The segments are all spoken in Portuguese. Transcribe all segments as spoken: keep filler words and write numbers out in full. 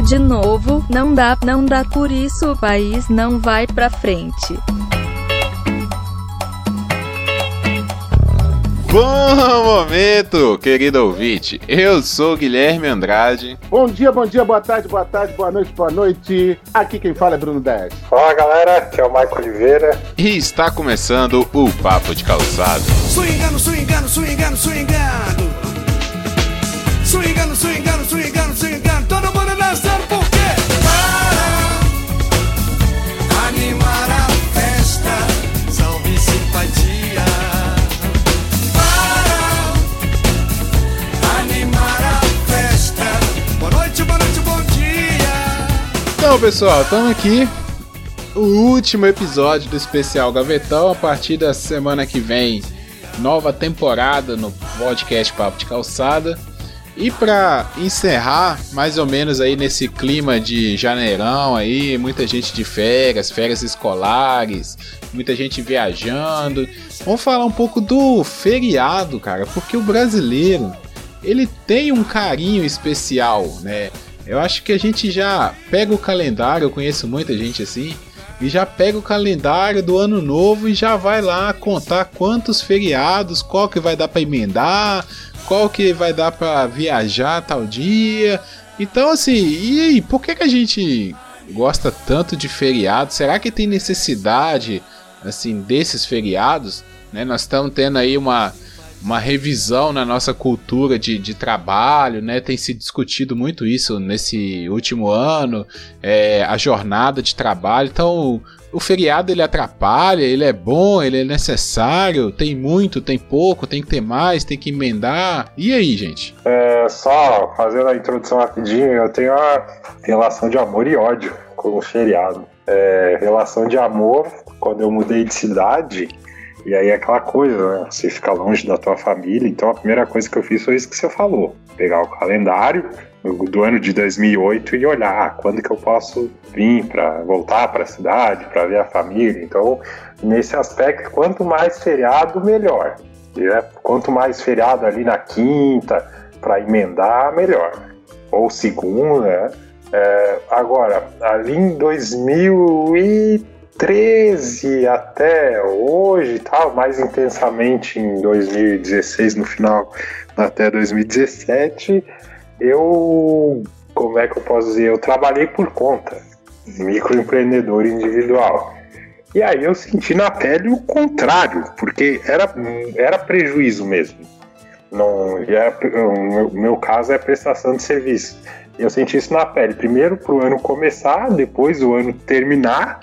de novo, não dá, não dá, por isso o país não vai pra frente. Bom momento, querido ouvinte. Eu sou Guilherme Andrade. Bom dia, bom dia, boa tarde, boa tarde, boa noite, boa noite. Aqui quem fala é Bruno Dez. Fala galera, aqui é o Michael Oliveira. E está começando o Papo de Calçado. Swingando, swingando, swingando, swingando. Swingando, swingando, swingando, swingando. Todo mundo dançando por quê? Para animar a festa, salve simpatia. Para animar a festa. Boa noite, boa noite, bom dia. Então, pessoal, estamos aqui. O último episódio do especial Gavetão. A partir da semana que vem, nova temporada no podcast Papo de Calçada. E para encerrar, mais ou menos aí nesse clima de janeirão aí, muita gente de férias, férias escolares, muita gente viajando. Vamos falar um pouco do feriado, cara, porque o brasileiro, ele tem um carinho especial, né? Eu acho que a gente já pega o calendário, eu conheço muita gente assim, e já pega o calendário do ano novo e já vai lá contar quantos feriados, qual que vai dar para emendar, qual que vai dar pra viajar tal dia. Então assim, e aí, por que que a gente gosta tanto de feriados? Será que tem necessidade assim desses feriados? Né? Nós estamos tendo aí uma, uma revisão na nossa cultura de, de trabalho, né? Tem se discutido muito isso nesse último ano, é, a jornada de trabalho. Então o feriado ele atrapalha, ele é bom, ele é necessário, tem muito, tem pouco, tem que ter mais, tem que emendar. E aí, gente? É, só fazendo a introdução rapidinho, eu tenho uma relação de amor e ódio com o feriado. É, relação de amor, quando eu mudei de cidade, e aí é aquela coisa, né? Você fica longe da tua família, então a primeira coisa que eu fiz foi isso que você falou. Pegar o calendário do ano de dois mil e oito e olhar ah, quando que eu posso vir para voltar para a cidade, para ver a família. Então, nesse aspecto, quanto mais feriado, melhor. Né? Quanto mais feriado ali na quinta, para emendar, melhor. Ou segunda, né? É, agora, ali em dois mil e treze até hoje, tal, mais intensamente em dois mil e dezesseis, no final até dois mil e dezessete, eu, como é que eu posso dizer, eu trabalhei por conta, microempreendedor individual. E aí eu senti na pele o contrário, porque era, era prejuízo mesmo. Não, era, o meu, meu caso é prestação de serviço. Eu senti isso na pele, primeiro para o ano começar, depois o ano terminar.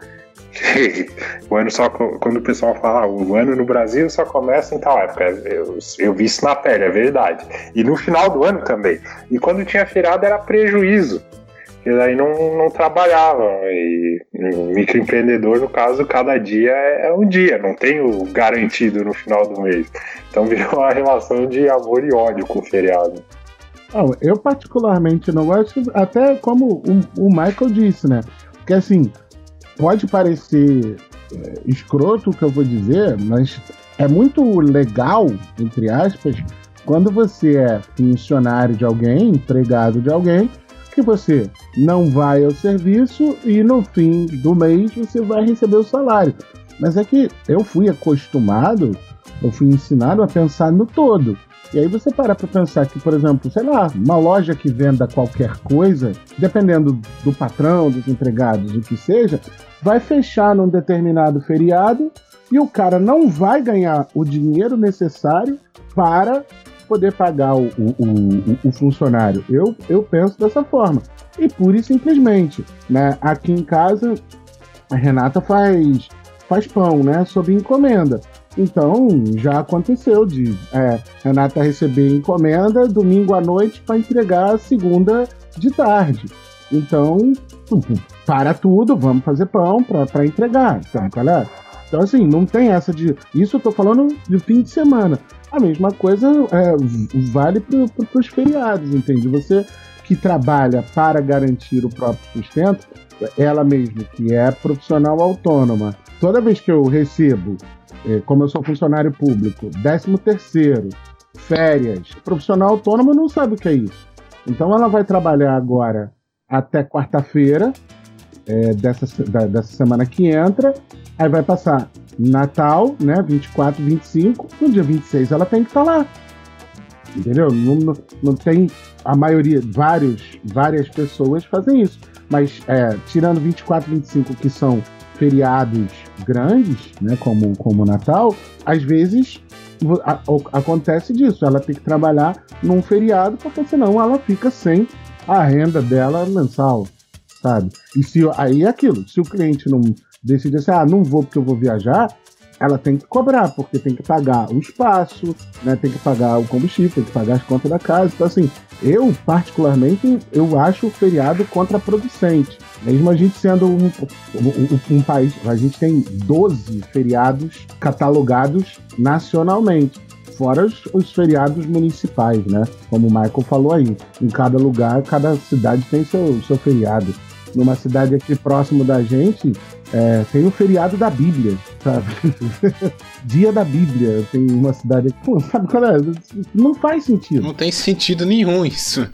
O ano só, quando o pessoal fala ah, o ano no Brasil só começa em tal época, eu, eu vi isso na pele, é verdade, e no final do ano também, e quando tinha feriado era prejuízo, e daí não, não trabalhava, e microempreendedor no caso, cada dia é, é um dia, não tem o garantido no final do mês, então virou uma relação de amor e ódio com o feriado. Eu particularmente não gosto, até como o, o Michael disse, né, porque assim, pode parecer é, escroto o que eu vou dizer, mas é muito legal, entre aspas, quando você é funcionário de alguém, empregado de alguém, que você não vai ao serviço e no fim do mês você vai receber o salário. Mas é que eu fui acostumado, eu fui ensinado a pensar no todo. E aí você para para pensar que, por exemplo, sei lá, uma loja que venda qualquer coisa, dependendo do patrão, dos empregados, o que seja, vai fechar num determinado feriado e o cara não vai ganhar o dinheiro necessário para poder pagar o, o, o, o funcionário. Eu, eu penso dessa forma. E pura e simplesmente, né? Aqui em casa, a Renata faz, faz pão, né? Sob encomenda. Então, já aconteceu de é, Renata receber encomenda domingo à noite para entregar segunda de tarde. Então, para tudo, vamos fazer pão para entregar. Então, galera, então, assim, não tem essa de... Isso eu tô falando de fim de semana. A mesma coisa é, vale para pro, os feriados, entende? Você que trabalha para garantir o próprio sustento, ela mesma, que é profissional autônoma, toda vez que eu recebo, como eu sou funcionário público, décimo terceiro, férias, profissional autônomo não sabe o que é isso. Então ela vai trabalhar agora até quarta-feira é, dessa, da, dessa semana que entra. Aí vai passar Natal, né? vinte e quatro, vinte e cinco. No dia vinte e seis ela tem que estar lá. Entendeu? Não, não, não tem a maioria, vários, várias pessoas fazem isso. Mas é, tirando vinte e quatro, vinte e cinco, que são feriados grandes, né? Como, como o Natal, às vezes a, a, acontece disso. Ela tem que trabalhar num feriado, porque senão ela fica sem a renda dela mensal, sabe? E se aí é aquilo, se o cliente não decide assim, ah, não vou porque eu vou viajar, ela tem que cobrar, porque tem que pagar o espaço, né? Tem que pagar o combustível, tem que pagar as contas da casa. Então, assim, eu, particularmente, eu acho o feriado contraproducente. Mesmo a gente sendo um, um, um país, a gente tem doze feriados catalogados nacionalmente, fora os, os feriados municipais, né? Como o Michael falou aí. Em cada lugar, cada cidade tem seu, seu feriado. Numa cidade aqui próximo da gente, é, tem o feriado da Bíblia, sabe? Dia da Bíblia. Tem uma cidade aqui. Pô, sabe qual é? Não faz sentido. Não tem sentido nenhum isso.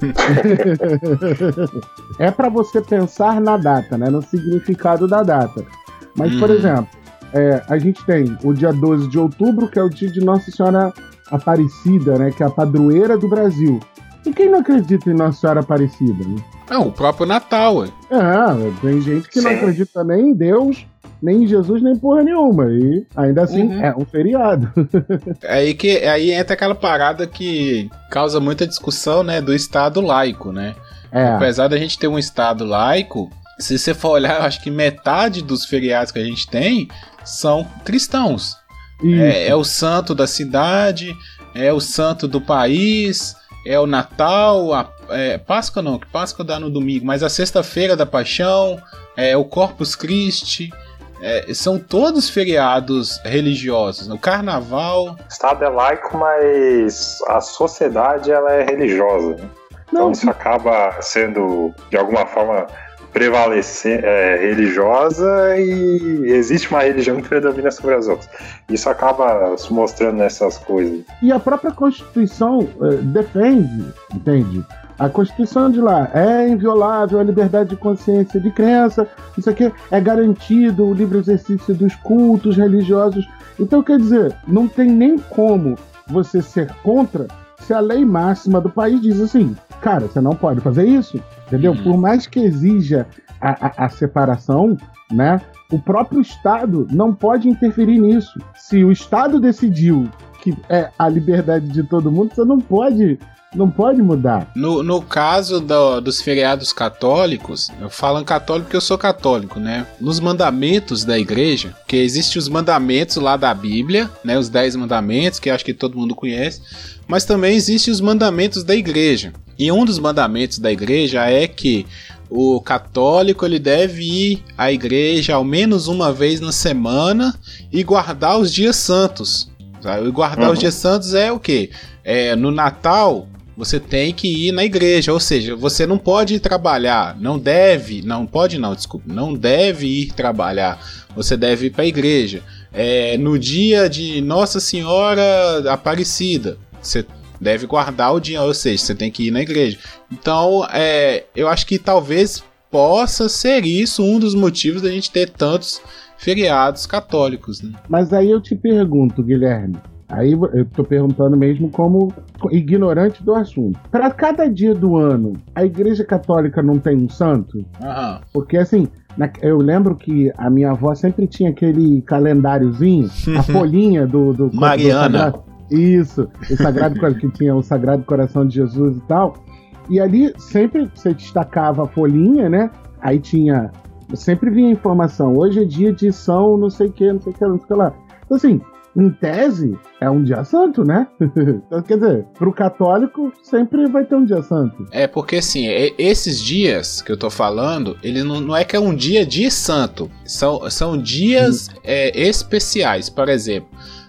É pra você pensar na data, né? No significado da data. Mas, hum. por exemplo, é, a gente tem o dia doze de outubro, que é o dia de Nossa Senhora Aparecida, né? Que é a padroeira do Brasil. E quem não acredita em Nossa Senhora Aparecida? Né? É o próprio Natal, ué. É, tem gente que Sim. não acredita nem em Deus, nem em Jesus, nem porra nenhuma. E ainda assim uhum. é um feriado. Aí, que, aí entra aquela parada que causa muita discussão, né? Do Estado laico, né? É. Apesar da gente ter um Estado laico, se você for olhar, eu acho que metade dos feriados que a gente tem são cristãos. É, é o santo da cidade, é o santo do país, é o Natal, a é, Páscoa não, que Páscoa dá no domingo, mas a Sexta-feira da Paixão, é o Corpus Christi, é, são todos feriados religiosos. O Carnaval... O Estado é laico, mas a sociedade ela é religiosa. Né? Então não. Isso acaba sendo, de alguma forma, prevalecer, é, religiosa, e existe uma religião que predomina sobre as outras. Isso acaba se mostrando nessas coisas. E a própria Constituição é, defende, entende? A Constituição de lá é inviolável, a liberdade de consciência, de crença, isso aqui é garantido, o livre exercício dos cultos religiosos. Então, quer dizer, não tem nem como você ser contra se a lei máxima do país diz assim, cara, você não pode fazer isso, entendeu? Uhum. Por mais que exija a, a, a separação, né, o próprio Estado não pode interferir nisso. Se o Estado decidiu que é a liberdade de todo mundo, você não pode... Não pode mudar. No, no caso do, dos feriados católicos, eu falo católico porque eu sou católico, né? Nos mandamentos da igreja, que existem os mandamentos lá da Bíblia, né? Os dez mandamentos, que acho que todo mundo conhece, mas também existem os mandamentos da igreja. E um dos mandamentos da igreja é que o católico ele deve ir à igreja ao menos uma vez na semana e guardar os dias santos. Sabe? E guardar uhum. os dias santos é o quê? É, no Natal... Você tem que ir na igreja, ou seja, você não pode ir trabalhar, não deve, não pode não, desculpa, não deve ir trabalhar, você deve ir para a igreja. É, no dia de Nossa Senhora Aparecida, você deve guardar o dia, ou seja, você tem que ir na igreja. Então, é, eu acho que talvez possa ser isso um dos motivos da gente ter tantos feriados católicos. Né? Mas aí eu te pergunto, Guilherme, aí eu tô perguntando mesmo como ignorante do assunto. Para cada dia do ano, a Igreja Católica não tem um santo? Uhum. Porque assim, na, eu lembro que a minha avó sempre tinha aquele calendáriozinho, a folhinha do... do Mariana. Do Isso, o Sagrado que tinha o Sagrado Coração de Jesus e tal. E ali sempre você destacava a folhinha, né? Aí tinha... Sempre vinha informação. Hoje é dia de São não sei o que, não sei o que, não sei o que lá. Então assim... Em tese, é um dia santo, né? Então, quer dizer, pro católico sempre vai ter um dia santo. É, porque assim, esses dias que eu tô falando, ele não, não é que é um dia de santo. São, são dias hum. é, especiais. Por exemplo,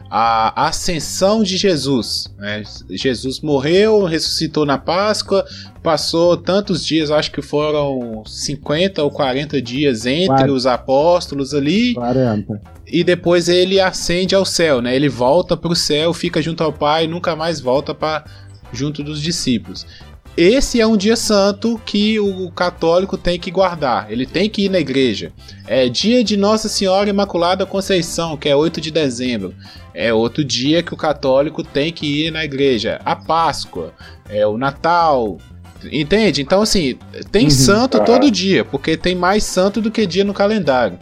a ascensão de Jesus. Né? Jesus morreu, ressuscitou na Páscoa, passou tantos dias, acho que foram cinquenta ou quarenta dias entre quarenta. Os apóstolos ali. quarenta. E depois ele ascende ao céu, né? Ele volta para o céu, fica junto ao Pai e nunca mais volta para junto dos discípulos. esse é um dia santo que o católico tem que guardar, ele tem que ir na igreja. É dia de Nossa Senhora Imaculada Conceição, que é oito de dezembro. É outro dia que o católico tem que ir na igreja. A Páscoa, é o Natal, entende? Então, assim, tem uhum, santo ah. todo dia, porque tem mais santo do que dia no calendário.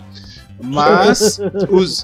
Mas os,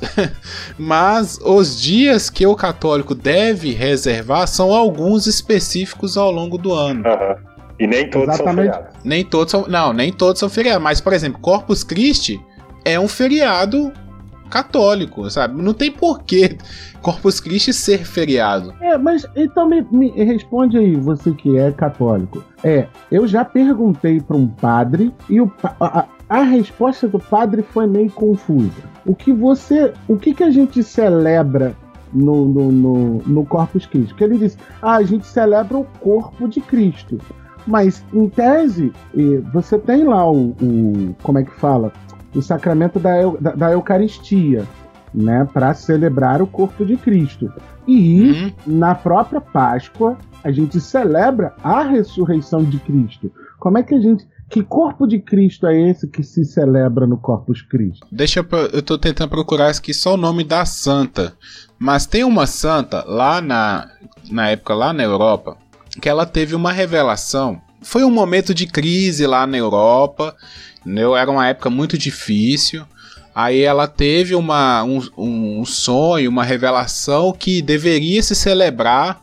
mas os dias que o católico deve reservar são alguns específicos ao longo do ano. Uhum. E nem todos Exatamente. são feriados. Nem todos são, não, nem todos são feriados. Mas, por exemplo, Corpus Christi é um feriado católico, sabe? Não tem porquê Corpus Christi ser feriado. É, mas então me, me responde aí, você que é católico. É, eu já perguntei para um padre e o a, a resposta do padre foi meio confusa. O que você, o que que a gente celebra no, no, no, no Corpus Christi? Porque ele disse, ah, a gente celebra o corpo de Cristo. Mas, em tese, você tem lá o, o como é que fala? O sacramento da, da, da Eucaristia, né? Para celebrar o corpo de Cristo. E, uhum. na própria Páscoa, a gente celebra a ressurreição de Cristo. Como é que a gente... Que corpo de Cristo é esse que se celebra no Corpus Christi? Deixa eu... Eu tô tentando procurar aqui só o nome da santa. Mas tem uma santa lá na... Na época, lá na Europa, que ela teve uma revelação. Foi um momento de crise lá na Europa. Entendeu? Era uma época muito difícil. Aí ela teve uma, um, um sonho, uma revelação que deveria se celebrar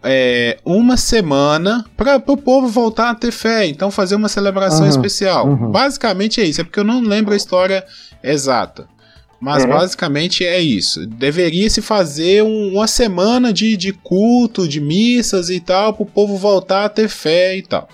é, uma semana para o povo voltar a ter fé. Então fazer uma celebração uhum, especial. Uhum. Basicamente é isso. É porque eu não lembro a história exata. Mas uhum. basicamente é isso. Deveria se fazer um, uma semana de, de culto, de missas e tal, para o povo voltar a ter fé e tal.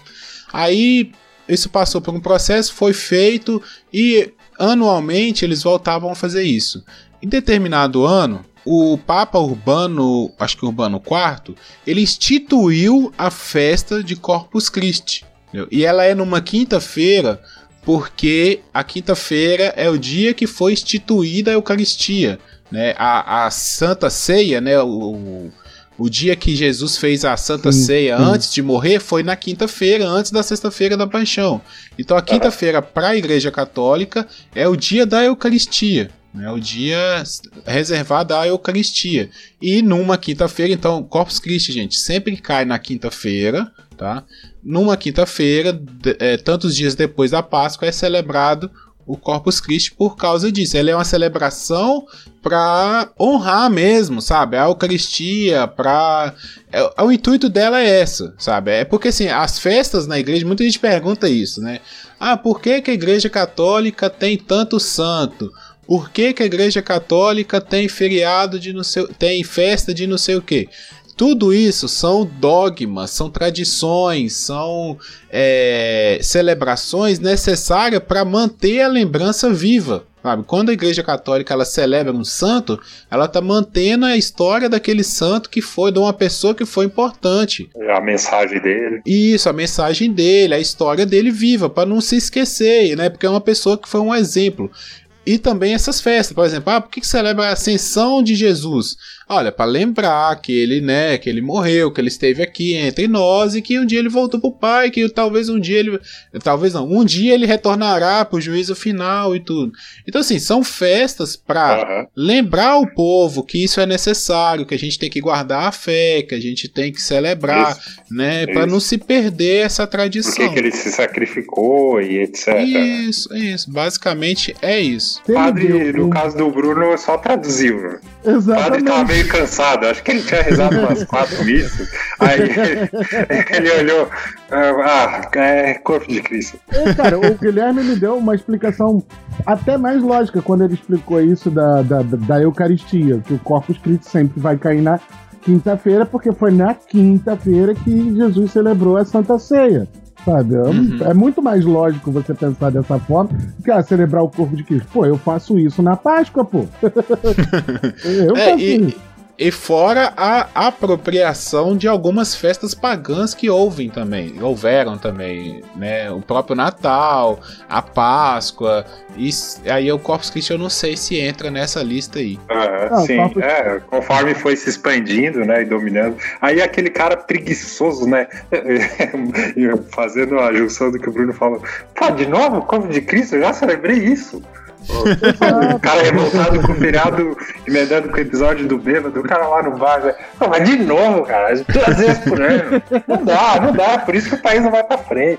Aí isso passou por um processo, foi feito e anualmente eles voltavam a fazer isso. Em determinado ano, o Papa Urbano, acho que Urbano quarto, ele instituiu a festa de Corpus Christi. Entendeu? E ela é numa quinta-feira, porque a quinta-feira é o dia que foi instituída a Eucaristia. Né? A, a Santa Ceia, né? o, o dia que Jesus fez a Santa sim, Ceia sim. antes de morrer foi na quinta-feira, antes da sexta-feira da Paixão. Então a quinta-feira para a Igreja Católica é o dia da Eucaristia. É o dia reservado à Eucaristia. E numa quinta-feira, então, Corpus Christi, gente, sempre cai na quinta-feira, tá? Numa quinta-feira, é, tantos dias depois da Páscoa, é celebrado o Corpus Christi por causa disso. Ela é uma celebração para honrar mesmo, sabe? A Eucaristia, para... É, o intuito dela é essa, sabe? É porque, assim, as festas na igreja, muita gente pergunta isso, né? Ah, por que que a Igreja Católica tem tanto santo? Por que que a Igreja Católica tem feriado de não sei, tem festa de não sei o quê? Tudo isso são dogmas, são tradições, são é, celebrações necessárias para manter a lembrança viva. Sabe? Quando a Igreja Católica ela celebra um santo, ela está mantendo a história daquele santo que foi de uma pessoa que foi importante. A mensagem dele. Isso, a mensagem dele, a história dele viva, para não se esquecer, né? Porque é uma pessoa que foi um exemplo. E também essas festas, por exemplo, ah, por que que celebra a ascensão de Jesus? Olha, para lembrar que ele, né, que ele morreu, que ele esteve aqui entre nós e que um dia ele voltou pro Pai, que talvez um dia ele, talvez não, um dia ele retornará pro juízo final e tudo. Então assim, são festas para uhum. lembrar o povo que isso é necessário, que a gente tem que guardar a fé, que a gente tem que celebrar, isso, né, para não se perder essa tradição. Por que que ele se sacrificou e etcétera. Isso, isso, basicamente é isso. Padre, no caso do Bruno, só traduziu, né? Exatamente. O padre tava meio cansado, acho que ele tinha rezado umas quatro missas. Aí ele, ele olhou, ah, é corpo de Cristo. É, cara, o Guilherme me deu uma explicação até mais lógica quando ele explicou isso da, da, da Eucaristia, que o Corpus Christi sempre vai cair na quinta-feira, porque foi na quinta-feira que Jesus celebrou a Santa Ceia. Sabe? Uhum. É muito mais lógico você pensar dessa forma que ah, celebrar o corpo de Cristo. Pô, eu faço isso na Páscoa, pô. eu é, faço e, isso. E fora a apropriação de algumas festas pagãs que houve também, houveram também, né? O próprio Natal, a Páscoa, e aí o Corpus Christi eu não sei se entra nessa lista aí. Ah, Não, sim, Corpus- é, conforme foi se expandindo, né, e dominando. Aí aquele cara preguiçoso, né, fazendo a junção do que o Bruno falou. Pô, de novo, Corpus de Cristo, eu já celebrei isso. O cara revoltado com o feriado, emendando com o episódio do bêbado, o cara lá no bar, né? Pô, mas de novo, cara, duas vezes por ano. Não dá, não dá, por isso que o país não vai pra frente.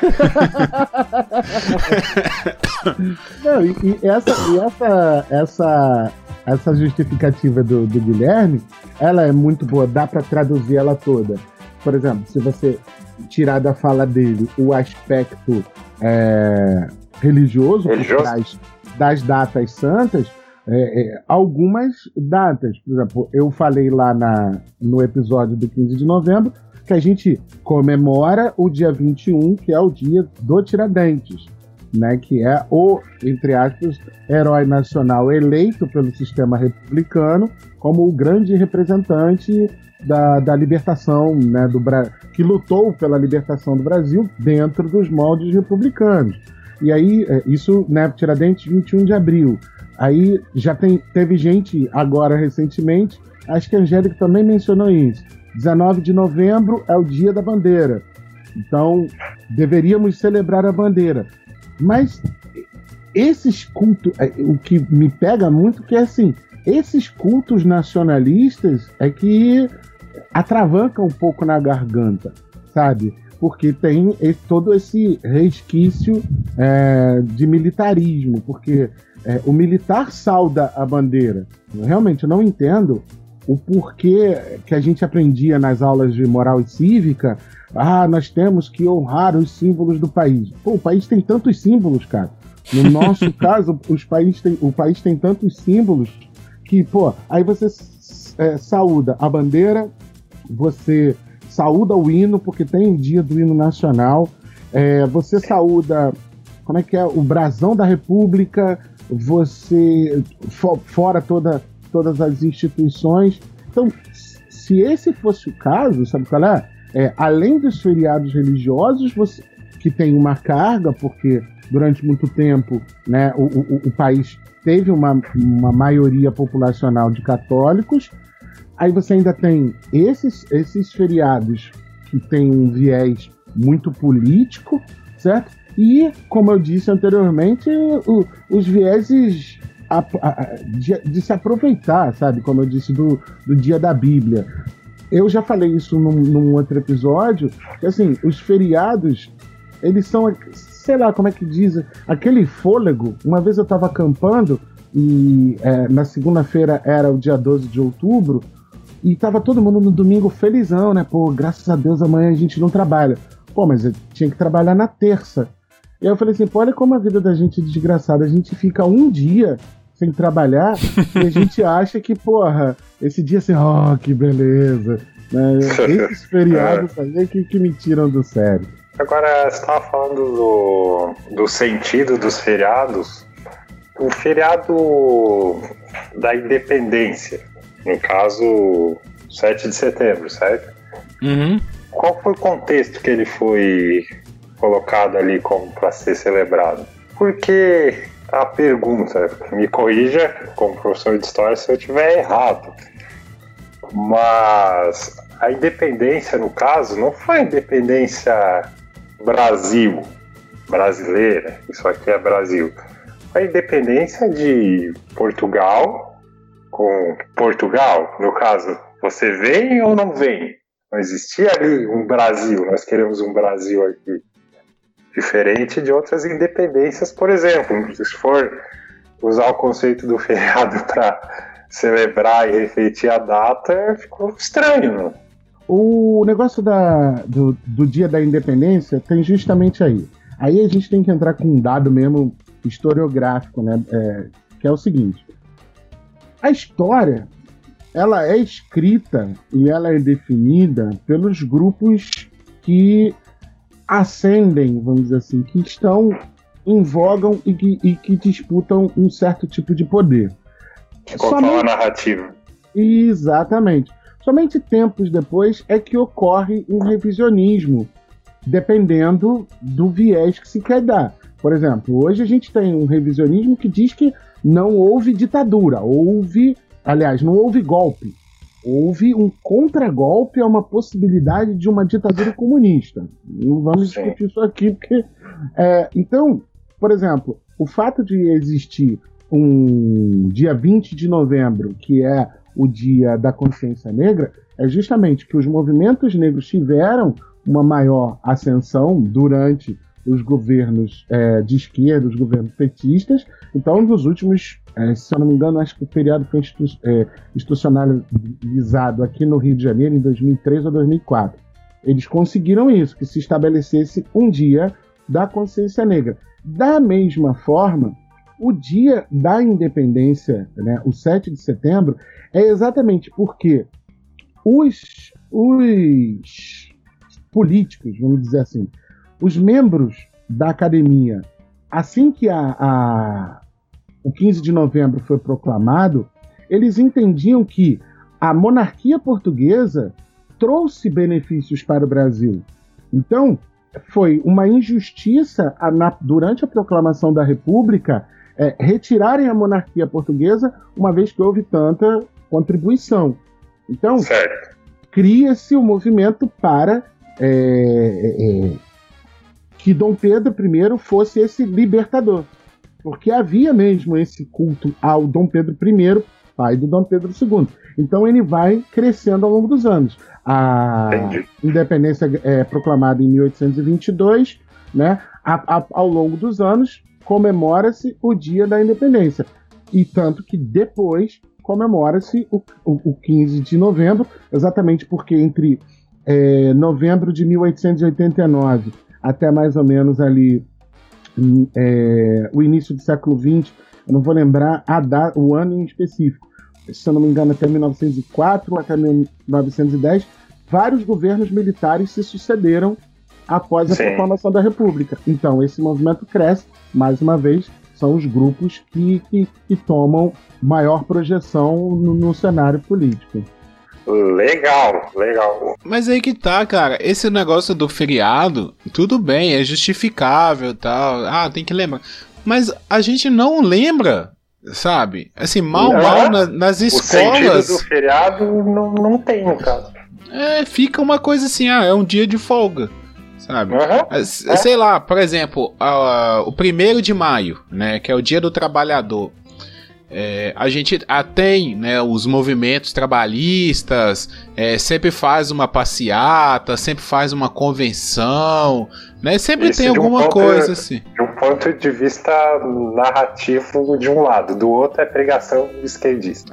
Não, e, e essa, e essa, essa, essa justificativa do, do Guilherme, ela é muito boa, dá pra traduzir ela toda. Por exemplo, se você tirar da fala dele o aspecto é, religioso, Religioso? por trás das datas santas, é, é, algumas datas, por exemplo, eu falei lá na, no episódio do quinze de novembro que a gente comemora o dia vinte e um, que é o dia do Tiradentes, né, que é o, entre aspas, herói nacional eleito pelo sistema republicano como o grande representante da, da libertação, né, do Bra- que lutou pela libertação do Brasil dentro dos moldes republicanos. E aí, isso, né, Tiradentes, vinte e um de abril. Aí já tem, teve gente agora recentemente, acho que a Angélica também mencionou isso. dezenove de novembro é o dia da bandeira. Então, deveríamos celebrar a bandeira. Mas esses cultos, o que me pega muito que é assim, esses cultos nacionalistas é que atravancam um pouco na garganta, sabe? Porque tem esse, todo esse resquício é, de militarismo, porque é, o militar sauda a bandeira. Eu realmente não entendo o porquê que a gente aprendia nas aulas de moral e cívica. Ah, nós temos que honrar os símbolos do país. Pô, o país tem tantos símbolos, cara. No nosso caso, os país tem, o país tem tantos símbolos que, pô, aí você é, saúda a bandeira, você saúda o hino, porque tem o dia do hino nacional, é, você saúda, como é que é, o brasão da República, você, for, fora toda, todas as instituições. Então, se esse fosse o caso, sabe qual é? É, além dos feriados religiosos, você, que tem uma carga, porque durante muito tempo, né, o, o, o país teve uma, uma maioria populacional de católicos, aí você ainda tem esses, esses feriados que tem um viés muito político, certo? E, como eu disse anteriormente, o, os vieses a, a, de, de se aproveitar, sabe? Como eu disse, do, do dia da Bíblia. Eu já falei isso num, num outro episódio, que assim, os feriados, eles são, sei lá, como é que diz, aquele fôlego. Uma vez eu estava acampando e é, na segunda-feira era o dia doze de outubro, e tava todo mundo no domingo felizão, né? Pô, graças a Deus amanhã a gente não trabalha. Pô, mas eu tinha que trabalhar na terça. E aí eu falei assim, pô, olha como a vida da gente é desgraçada. A gente fica um dia sem trabalhar e a gente acha que, porra, esse dia assim, oh, que beleza. Né? Esses feriados aí é que, que me tiram do sério. Agora, você estava falando do, do sentido dos feriados. O feriado da independência, no caso, sete de setembro, certo? Uhum. Qual foi o contexto que ele foi colocado ali como para ser celebrado? Porque a pergunta, me corrija como professor de história se eu estiver errado, mas a independência, no caso, não foi a independência Brasil, brasileira, isso aqui é Brasil. Foi a independência de Portugal com Portugal, no caso, você vem ou não vem? Não existia ali um Brasil, nós queremos um Brasil aqui. Diferente de outras independências, por exemplo, se for usar o conceito do feriado para celebrar e refletir a data, ficou estranho, não? O negócio da, do, do dia da independência tem justamente aí. Aí a gente tem que entrar com um dado mesmo historiográfico, né? É, que é o seguinte. A história, ela é escrita e ela é definida pelos grupos que ascendem, vamos dizer assim, que estão em voga e que, e que disputam um certo tipo de poder. Controla a narrativa. Exatamente. Somente tempos depois é que ocorre um revisionismo, dependendo do viés que se quer dar. Por exemplo, hoje a gente tem um revisionismo que diz que não houve ditadura, houve, aliás, não houve golpe. Houve um contragolpe a uma possibilidade de uma ditadura comunista. Não vamos Sim. discutir isso aqui, porque... É, então, por exemplo, o fato de existir um dia vinte de novembro, que é o dia da consciência negra, é justamente que os movimentos negros tiveram uma maior ascensão durante os governos é, de esquerda, os governos petistas. Então, nos últimos, é, se eu não me engano, acho que o feriado foi institu- é, institucionalizado aqui no Rio de Janeiro em dois mil e três ou dois mil e quatro. Eles conseguiram isso, que se estabelecesse um dia da consciência negra. Da mesma forma, o dia da independência, né, o sete de setembro, é exatamente porque os, os políticos, vamos dizer assim, os membros da academia, assim que a, a, o quinze de novembro foi proclamado, eles entendiam que a monarquia portuguesa trouxe benefícios para o Brasil. Então, foi uma injustiça a, na, durante a proclamação da República é, retirarem a monarquia portuguesa, uma vez que houve tanta contribuição. Então, Certo. cria-se o um movimento para é, é, que Dom Pedro I fosse esse libertador. Porque havia mesmo esse culto ao Dom Pedro I, pai do Dom Pedro segundo. Então ele vai crescendo ao longo dos anos. A Entendi. independência é proclamada em mil oitocentos e vinte e dois, né? A, a, ao longo dos anos comemora-se o dia da independência. E tanto que depois comemora-se o, o, o quinze de novembro, exatamente porque entre é, novembro de mil oitocentos e oitenta e nove até mais ou menos ali é, o início do século vinte, eu não vou lembrar a data, o ano em específico, se eu não me engano até mil novecentos e quatro, até mil novecentos e dez, vários governos militares se sucederam após a Sim. proclamação da República. Então esse movimento cresce, mais uma vez, são os grupos que, que, que tomam maior projeção no, no cenário político. Legal, legal. Mas aí que tá, cara, esse negócio do feriado, tudo bem, é justificável e tal, ah, tem que lembrar. Mas a gente não lembra, sabe? Assim, mal, Não, mal na, nas O escolas. sentido do feriado não, não tem, no caso. É, fica uma coisa assim, ah, é um dia de folga, sabe? Uhum. É, sei lá, por exemplo, a- o primeiro de maio, né, que é o dia do trabalhador. É, a gente a, tem, né, os movimentos trabalhistas, é, sempre faz uma passeata, sempre faz uma convenção, né, sempre Isso tem de um alguma ponto- coisa assim. De um ponto de vista narrativo de um lado, do outro é pregação esquerdista.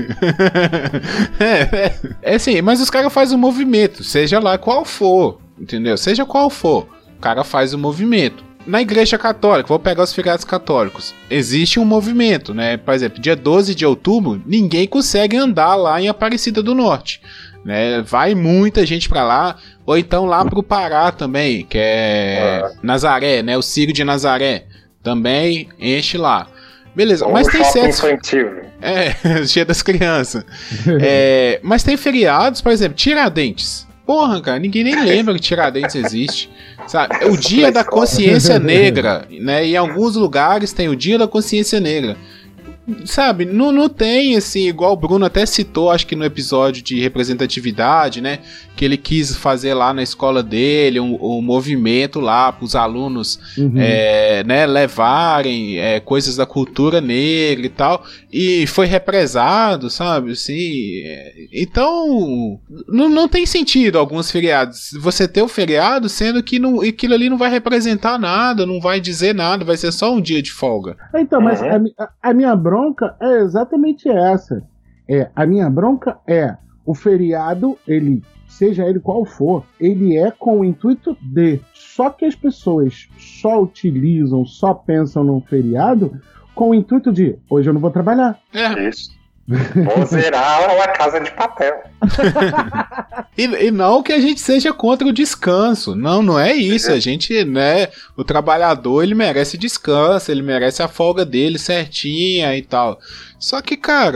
é, é, é assim, mas os caras fazem um movimento, seja lá qual for, entendeu? Seja qual for, o cara faz o movimento. Na Igreja Católica, vou pegar os feriados católicos, existe um movimento, né? Por exemplo, dia doze de outubro, ninguém consegue andar lá em Aparecida do Norte, né? Vai muita gente pra lá, ou então lá pro Pará também, que é Ah. Nazaré, né? O Círio de Nazaré, também enche lá. Beleza, Ou mas no tem shopping certos... infantil. É, dia das crianças. É, mas tem feriados, por exemplo, Tiradentes. Porra, cara, ninguém nem lembra que Tiradentes existe. Sabe? O dia da consciência negra, né? Em alguns lugares tem o dia da consciência negra. Sabe, não, não tem assim, igual o Bruno até citou, acho que no episódio de representatividade, né? Que ele quis fazer lá na escola dele um, um movimento lá para os alunos Uhum. é, né, levarem é, coisas da cultura negra e tal, e foi represado, sabe, assim, é, então não, não tem sentido alguns feriados, você ter o feriado sendo que não, aquilo ali não vai representar nada, não vai dizer nada, vai ser só um dia de folga. Então, mas Uhum. a, mi- a- a minha bronca é exatamente essa. É, a minha bronca é o feriado, ele, seja ele qual for, ele é com o intuito de. Só que as pessoas só utilizam, só pensam no feriado com o intuito de hoje eu não vou trabalhar. É. Isso. Vou zerar a Casa de Papel. E, e não que a gente seja contra o descanso. Não, não é isso. A gente, né? O trabalhador, ele merece descanso, ele merece a folga dele certinha e tal. Só que, cara,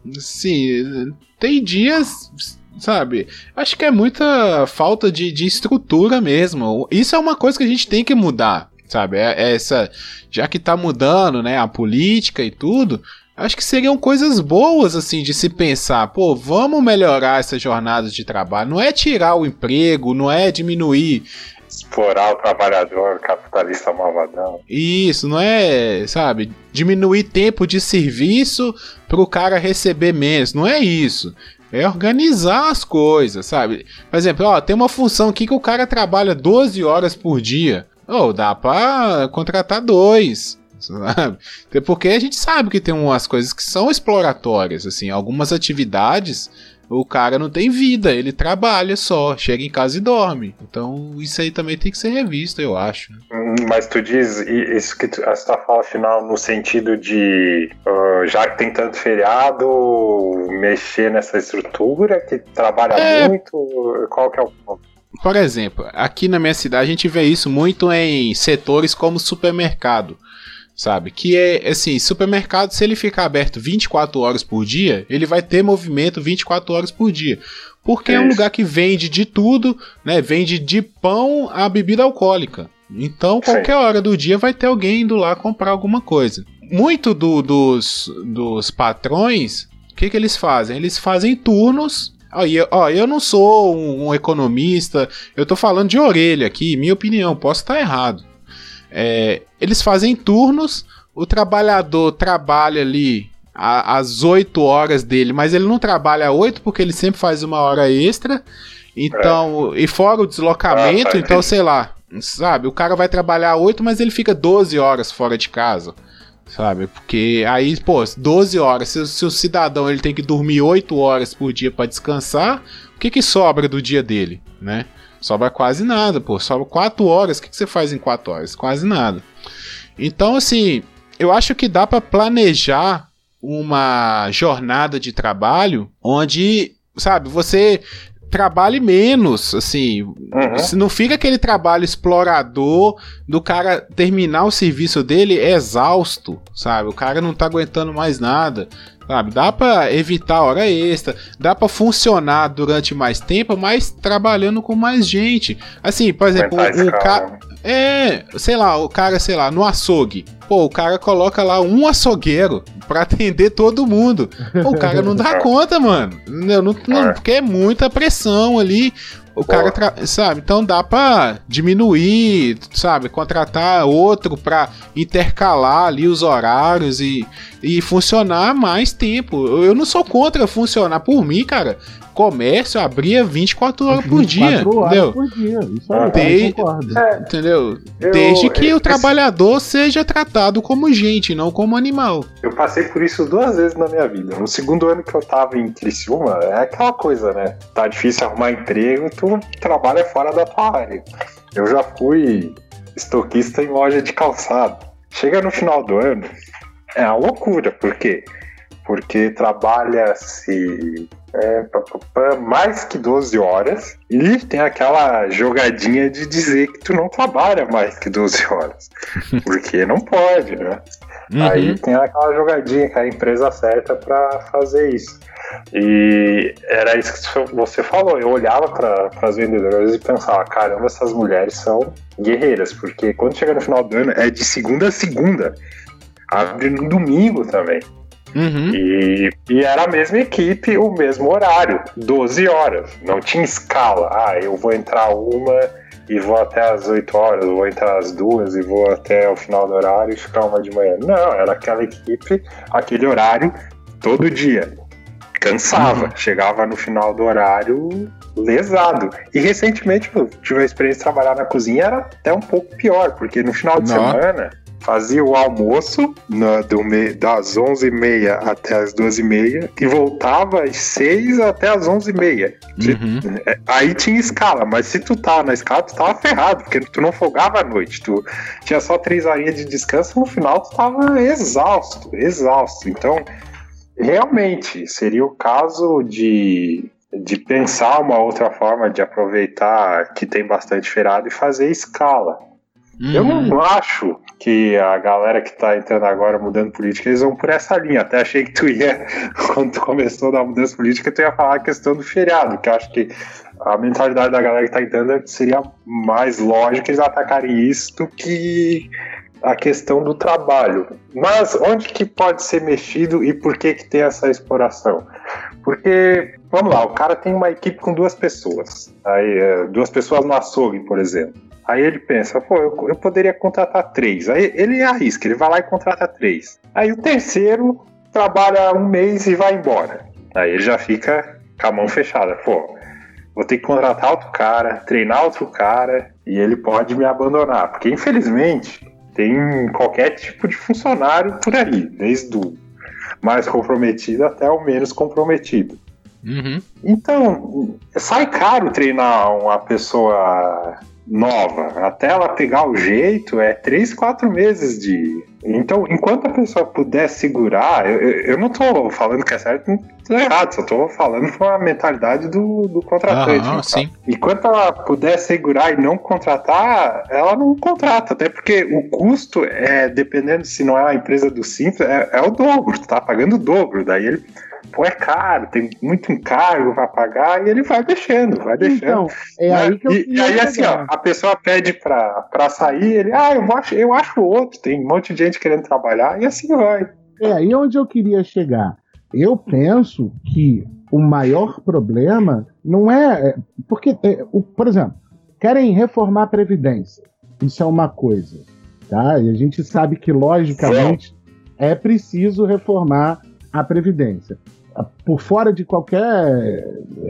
Sim, tem dias, sabe? Acho que é muita falta de, de estrutura mesmo. Isso é uma coisa que a gente tem que mudar, sabe? É, é essa, já que tá mudando, né, a política e tudo, acho que seriam coisas boas, assim, de se pensar. Pô, vamos melhorar essas jornadas de trabalho. Não é tirar o emprego, não é diminuir... Explorar o trabalhador capitalista malvadão. Isso, não é, sabe, diminuir tempo de serviço pro cara receber menos. Não é isso. É organizar as coisas, sabe? Por exemplo, ó, tem uma função aqui que o cara trabalha doze horas por dia. Ou dá pra contratar dois, sabe? Porque a gente sabe que tem umas coisas que são exploratórias, assim, algumas atividades... O cara não tem vida, ele trabalha só, chega em casa e dorme. Então isso aí também tem que ser revisto, eu acho. Mas tu diz isso que tu, essa fala final no sentido de uh, já que tem tanto feriado, mexer nessa estrutura que trabalha é... muito? Qual que é o ponto? Por exemplo, aqui na minha cidade a gente vê isso muito em setores como supermercado. Sabe, que é assim, supermercado, se ele ficar aberto vinte e quatro horas por dia, ele vai ter movimento vinte e quatro horas por dia, porque é, é um lugar que vende de tudo, né, vende de pão a bebida alcoólica, então qualquer Sim. hora do dia vai ter alguém indo lá comprar alguma coisa. Muito do, dos, dos patrões, o que que eles fazem? Eles fazem turnos. Ó, eu, ó, eu não sou um, um economista, eu tô falando de orelha aqui, minha opinião, posso estar errado. É, eles fazem turnos, o trabalhador trabalha ali a, as oito horas dele, mas ele não trabalha oito porque ele sempre faz uma hora extra, então, é. e fora o deslocamento, ah, então sei lá, sabe, o cara vai trabalhar oito, mas ele fica doze horas fora de casa, sabe, porque aí, pô, doze horas, se, se o cidadão ele tem que dormir oito horas por dia para descansar, o que que sobra do dia dele, né? Sobra quase nada, pô. Sobra quatro horas. O que, que você faz em quatro horas? Quase nada. Então, assim, eu acho que dá para planejar uma jornada de trabalho onde, sabe, você trabalhe menos, assim. Uhum. Não fica aquele trabalho explorador do cara terminar o serviço dele exausto, sabe? O cara não tá aguentando mais nada. Sabe, dá pra evitar hora extra, dá pra funcionar durante mais tempo, mas trabalhando com mais gente. Assim, por exemplo, um cara... É, sei lá, o cara, sei lá, no açougue. Pô, o cara coloca lá um açougueiro pra atender todo mundo. Pô, o cara não dá conta, mano. Não, não, não, porque é muita pressão ali. O cara, tra... sabe, então dá pra diminuir, sabe, contratar outro pra intercalar ali os horários e, e funcionar mais tempo. Eu não sou contra funcionar por mim, cara. Comércio abria vinte e quatro horas por dia, entendeu? Por dia. Isso aí, De... eu concordo. É, entendeu? Eu, Desde que eu, o trabalhador esse... seja tratado como gente, não como animal. Eu passei por isso duas vezes na minha vida. No segundo ano que eu tava em Criciúma, é aquela coisa, né? Tá difícil arrumar emprego, tu trabalha fora da tua área. Eu já fui estoquista em loja de calçado. Chega no final do ano, é uma loucura. Por quê? Porque trabalha-se é, mais que doze horas e tem aquela jogadinha de dizer que tu não trabalha mais que doze horas. Porque não pode, né? Uhum. Aí tem aquela jogadinha que a empresa acerta pra fazer isso. E era isso que você falou. Eu olhava para as vendedoras e pensava, caramba, essas mulheres são guerreiras, porque quando chega no final do ano é de segunda a segunda, abre no domingo também. Uhum. E, e era a mesma equipe, o mesmo horário, doze horas, não tinha escala. Ah, eu vou entrar uma e vou até as oito horas, vou entrar às duas e vou até o final do horário e ficar uma de manhã. Não, era aquela equipe, aquele horário, todo dia. Cansava, uhum. Chegava no final do horário lesado. E recentemente eu tive a experiência de trabalhar na cozinha, era até um pouco pior, porque no final de Não. semana fazia o almoço na, do me, das onze e meia até as duas e meia e voltava às seis até as onze e meia. Uhum. Aí tinha escala, mas se tu tava na escala, tu tava ferrado, porque tu não folgava à noite, tu tinha só três horinhas de descanso, no final tu tava exausto, exausto. Então, realmente, seria o caso de, de pensar uma outra forma de aproveitar que tem bastante feriado e fazer escala. Uhum. Eu não acho que a galera que tá entrando agora mudando política, eles vão por essa linha. Até achei que tu ia, quando tu começou da mudança política, tu ia falar a questão do feriado, que eu acho que a mentalidade da galera que tá entrando seria mais lógico eles atacarem isso do que a questão do trabalho. Mas onde que pode ser mexido e por que que tem essa exploração? Porque, vamos lá, o cara tem uma equipe com duas pessoas, aí, duas pessoas no açougue, por exemplo. Aí ele pensa, pô, eu, eu poderia contratar três. Aí ele arrisca, ele vai lá e contrata três. Aí o terceiro trabalha um mês e vai embora. Aí ele já fica com a mão fechada. Pô, vou ter que contratar outro cara, treinar outro cara e ele pode me abandonar. Porque, infelizmente, tem qualquer tipo de funcionário por aí, desde o mais comprometido até o menos comprometido. Uhum. Então, sai caro treinar uma pessoa nova, até ela pegar o jeito é três, quatro meses de... Então, enquanto a pessoa puder segurar, eu, eu não tô falando que é certo, não tô errado, só tô falando com a mentalidade do, do contratante. Ah, sim. Enquanto ela puder segurar e não contratar, ela não contrata, até porque o custo, é dependendo se não é uma empresa do Simples, é, é o dobro, tu tá pagando o dobro, daí ele... Pô, é caro, tem muito encargo pra pagar, e ele vai deixando, vai deixando. Então, é né? aí que eu E, e aí, assim, ó, a pessoa pede pra, pra sair, ele, ah, eu acho, eu acho outro, tem um monte de gente querendo trabalhar, e assim vai. É aí onde eu queria chegar. Eu penso que o maior problema não é... Porque, é, o, por exemplo, querem reformar a Previdência. Isso é uma coisa, tá? E a gente sabe que, logicamente, Sim. é preciso reformar a Previdência. Por fora de qualquer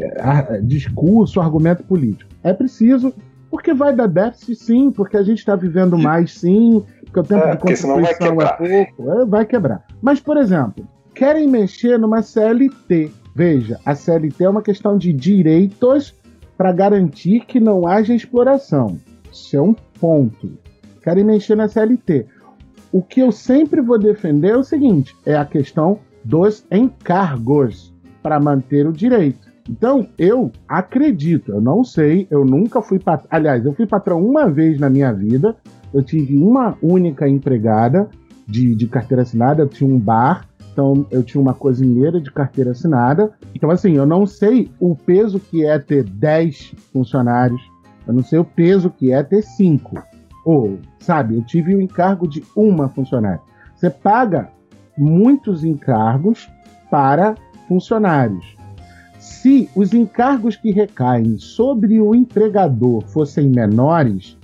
discurso, argumento político. É preciso, porque vai dar déficit sim, porque a gente está vivendo mais sim, porque o tempo é, de contribuição é pouco, é, vai quebrar. Mas, por exemplo, querem mexer numa C L T. Veja, a C L T é uma questão de direitos para garantir que não haja exploração. Isso é um ponto. Querem mexer na C L T. O que eu sempre vou defender é o seguinte, é a questão dos encargos para manter o direito. Então, eu acredito, eu não sei, eu nunca fui patrão. Aliás, eu fui patrão uma vez na minha vida, eu tive uma única empregada de, de carteira assinada, eu tinha um bar, então eu tinha uma cozinheira de carteira assinada. Então, assim, eu não sei o peso que é ter dez funcionários, eu não sei o peso que é ter cinco. Ou, sabe, eu tive o encargo de uma funcionária. Você paga muitos encargos para funcionários. Se os encargos que recaem sobre o empregador fossem menores,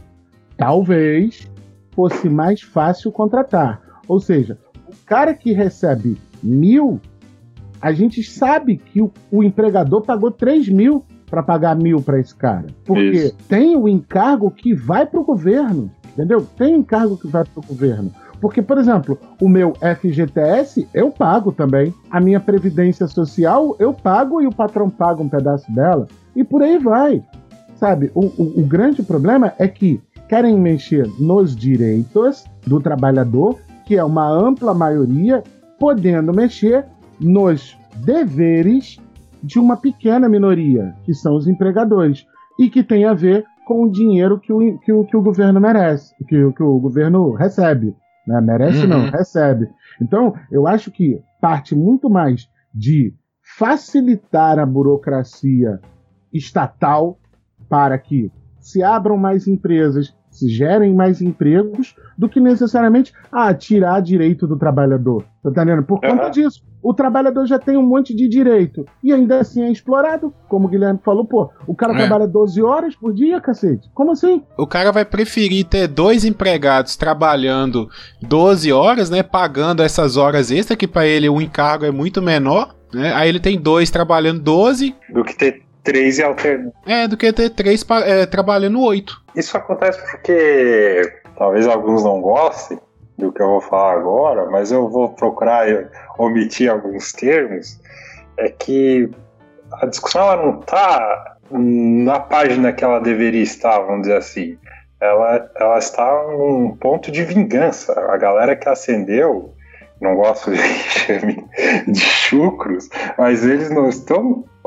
talvez fosse mais fácil contratar. Ou seja, o cara que recebe mil, a gente sabe que o, o empregador pagou três mil para pagar mil para esse cara. Porque Isso. tem o encargo que vai para o governo, entendeu? Tem encargo que vai para o governo. Porque, por exemplo, o meu F G T S eu pago também. A minha Previdência Social eu pago e o patrão paga um pedaço dela. E por aí vai. Sabe, o, o, o grande problema é que querem mexer nos direitos do trabalhador, que é uma ampla maioria, podendo mexer nos deveres de uma pequena minoria, que são os empregadores. E que tem a ver com o dinheiro que o, que o, que o governo merece, que, que o governo recebe. Né? Merece uhum. não, recebe. Então, eu acho que parte muito mais de facilitar a burocracia estatal para que se abram mais empresas, se gerem mais empregos, do que necessariamente ah, tirar direito do trabalhador. Tá entendendo? Por conta uhum. disso, o trabalhador já tem um monte de direito e ainda assim é explorado, como o Guilherme falou, pô, o cara é. trabalha doze horas por dia, cacete. Como assim? O cara vai preferir ter dois empregados trabalhando doze horas, né, pagando essas horas extras, que pra ele o encargo é muito menor, né? Aí ele tem dois trabalhando doze. Do que ter três e alternando. É, do que ter três é, trabalhando oito. Isso acontece porque talvez alguns não gostem do que eu vou falar agora, mas eu vou procurar omitir alguns termos. É que a discussão ela não está na página que ela deveria estar, vamos dizer assim. Ela, ela está num ponto de vingança. A galera que acendeu, não gosto de, de chucros, mas eles não estão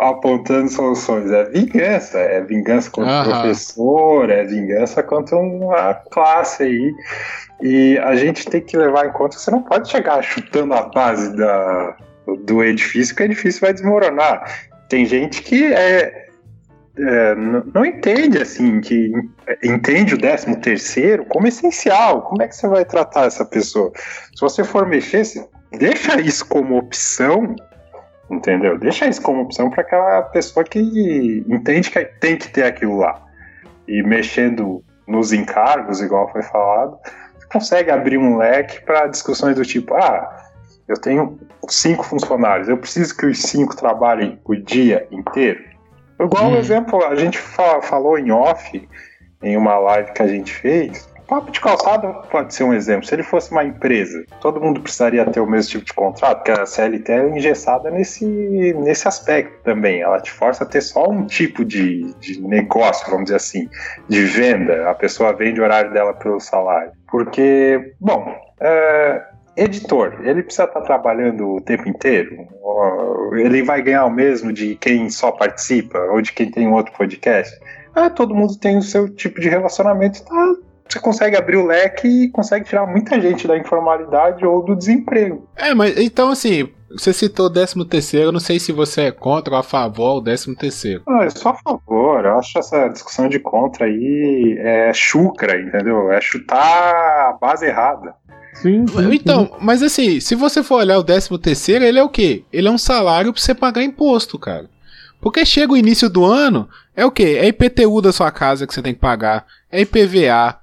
apontando soluções. É vingança. É vingança contra Aham. o professor, é vingança contra uma classe aí. E a gente tem que levar em conta que você não pode chegar chutando a base da, do edifício, que o edifício vai desmoronar. Tem gente que é, é, não, não entende, assim, que entende o décimo terceiro como essencial. Como é que você vai tratar essa pessoa? Se você for mexer, você deixa isso como opção, entendeu? Deixa isso como opção para aquela pessoa que entende que tem que ter aquilo lá. E mexendo nos encargos, igual foi falado, você consegue abrir um leque para discussões do tipo, ah, eu tenho cinco funcionários, eu preciso que os cinco trabalhem o dia inteiro. Igual o Hum. exemplo, a gente fa- falou em off, em uma live que a gente fez, o papo de calçada pode ser um exemplo. Se ele fosse uma empresa, todo mundo precisaria ter o mesmo tipo de contrato, porque a C L T é engessada nesse, nesse aspecto também. Ela te força a ter só um tipo de, de negócio, vamos dizer assim, de venda. A pessoa vende o horário dela pelo salário. Porque, bom, é, editor, ele precisa estar trabalhando o tempo inteiro? Ou ele vai ganhar o mesmo de quem só participa ou de quem tem um outro podcast? Ah, todo mundo tem o seu tipo de relacionamento, tá? Você consegue abrir o leque e consegue tirar muita gente da informalidade ou do desemprego. É, mas então assim, você citou o décimo terceiro, eu não sei se você é contra ou a favor do décimo terceiro. Ah, eu sou a favor, eu acho essa discussão de contra aí é chucra, entendeu? É chutar a base errada. Sim, sim, Então, sim. mas assim, se você for olhar o décimo terceiro, ele é o quê? Ele é um salário pra você pagar imposto, cara. Porque chega o início do ano, é o quê? É I P T U da sua casa que você tem que pagar, é I P V A,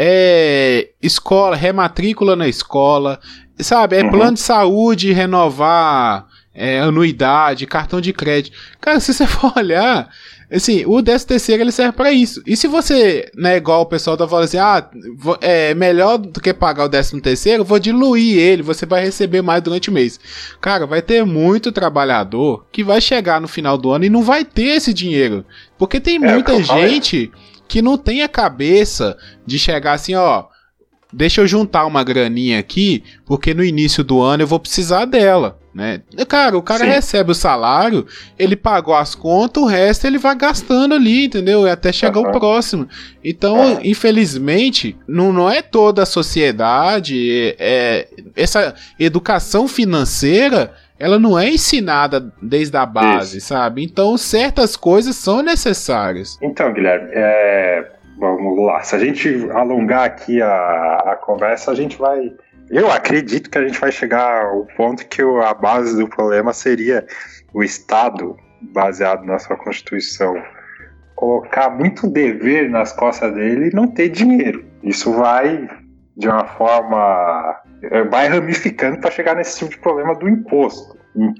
é escola, rematrícula na escola, sabe? É Uhum. plano de saúde, renovar é, anuidade, cartão de crédito. Cara, se você for olhar, assim, o décimo terceiro ele serve pra isso. E se você, né, igual o pessoal tá falando assim, ah, vo- é melhor do que pagar o décimo terceiro, vou diluir ele, você vai receber mais durante o mês. Cara, vai ter muito trabalhador que vai chegar no final do ano e não vai ter esse dinheiro. Porque tem É, o que muita eu falei. gente que não tem a cabeça de chegar assim, ó, deixa eu juntar uma graninha aqui, porque no início do ano eu vou precisar dela, né? Cara, o cara Sim. recebe o salário, ele pagou as contas, o resto ele vai gastando ali, entendeu? Até chegar Aham. o próximo. Então, Aham. infelizmente, não, não é toda a sociedade, é, essa educação financeira, ela não é ensinada desde a base, sabe? Então, certas coisas são necessárias. Então, Guilherme, é, vamos lá. Se a gente alongar aqui a, a conversa, a gente vai... Eu acredito que a gente vai chegar ao ponto que o- a base do problema seria o Estado, baseado na sua Constituição, colocar muito dever nas costas dele e não ter dinheiro. Isso vai, de uma forma... vai ramificando para chegar nesse tipo de problema do imposto.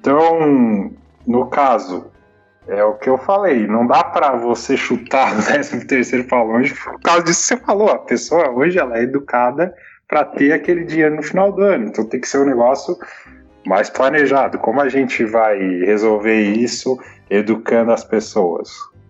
Então, no caso... É o que eu falei, não dá pra você chutar o décimo terceiro pra longe por causa disso que você falou. A pessoa hoje ela é educada pra ter aquele dinheiro no final do ano, então tem que ser um negócio mais planejado. Como a gente vai resolver isso educando as pessoas?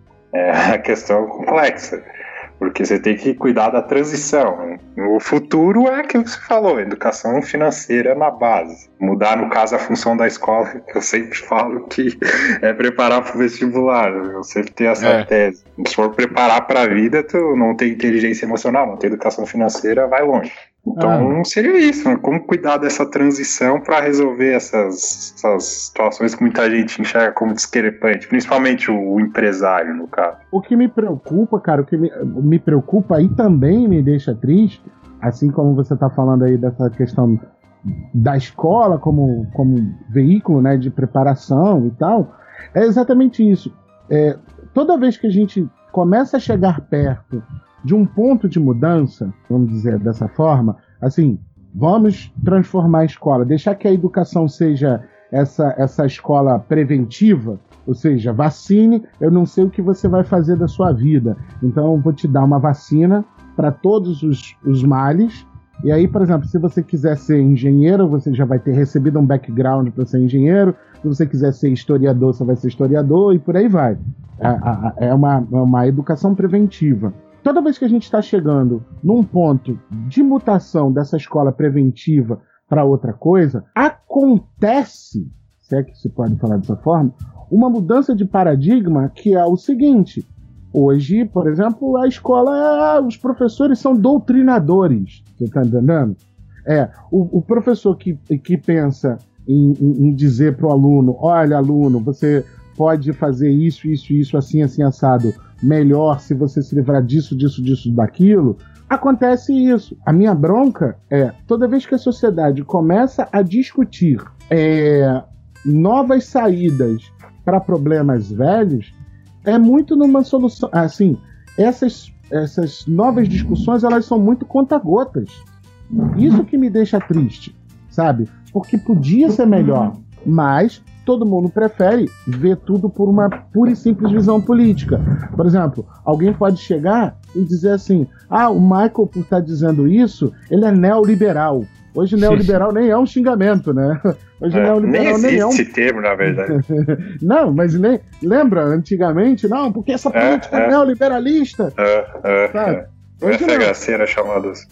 É a questão complexa, porque você tem que cuidar da transição. O futuro é aquilo que você falou, educação financeira na base. Mudar, no caso, a função da escola, que eu sempre falo que é preparar para o vestibular. Eu sempre tenho essa É. tese. Se for preparar para a vida, tu não tem inteligência emocional, não tem educação financeira, vai longe. Então seria isso, né? Como cuidar dessa transição para resolver essas, essas situações que muita gente enxerga como discrepante, principalmente o, o empresário, no caso. O que me preocupa, cara, o que me, me preocupa e também me deixa triste, assim como você está falando aí dessa questão da escola como, como veículo, né, de preparação e tal, é exatamente isso. É, toda vez que a gente começa a chegar perto de um ponto de mudança, vamos dizer dessa forma, assim, vamos transformar a escola, deixar que a educação seja essa, essa escola preventiva, ou seja, vacine, eu não sei o que você vai fazer da sua vida, então eu vou te dar uma vacina para todos os, os males, e aí, por exemplo, se você quiser ser engenheiro, você já vai ter recebido um background para ser engenheiro, se você quiser ser historiador, você vai ser historiador, e por aí vai. É, é, uma, é uma educação preventiva. Toda vez que a gente está chegando num ponto de mutação dessa escola preventiva para outra coisa, acontece se é que se pode falar dessa forma, uma mudança de paradigma que é o seguinte: hoje, por exemplo, a escola, os professores são doutrinadores, você está entendendo? É, o, o professor que, que pensa em, em, em dizer para o aluno, olha, aluno, você pode fazer isso, isso, isso, assim, assim, assado, melhor se você se livrar disso, disso, disso, daquilo, acontece isso. A minha bronca é, toda vez que a sociedade começa a discutir é, novas saídas para problemas velhos, é muito numa solução, assim, essas, essas novas discussões, elas são muito conta-gotas. Isso que me deixa triste, sabe? Porque podia ser melhor, mas todo mundo prefere ver tudo por uma pura e simples visão política. Por exemplo, alguém pode chegar e dizer assim, ah, o Michael, por estar dizendo isso, ele é neoliberal. Hoje neoliberal nem é um xingamento, né? Hoje é, neoliberal nem existe nem é um... esse termo, na verdade. Não, mas nem... lembra, antigamente, não, porque essa política é, é. neoliberalista. É, é, sabe? é. Essa é graceira chamada assim.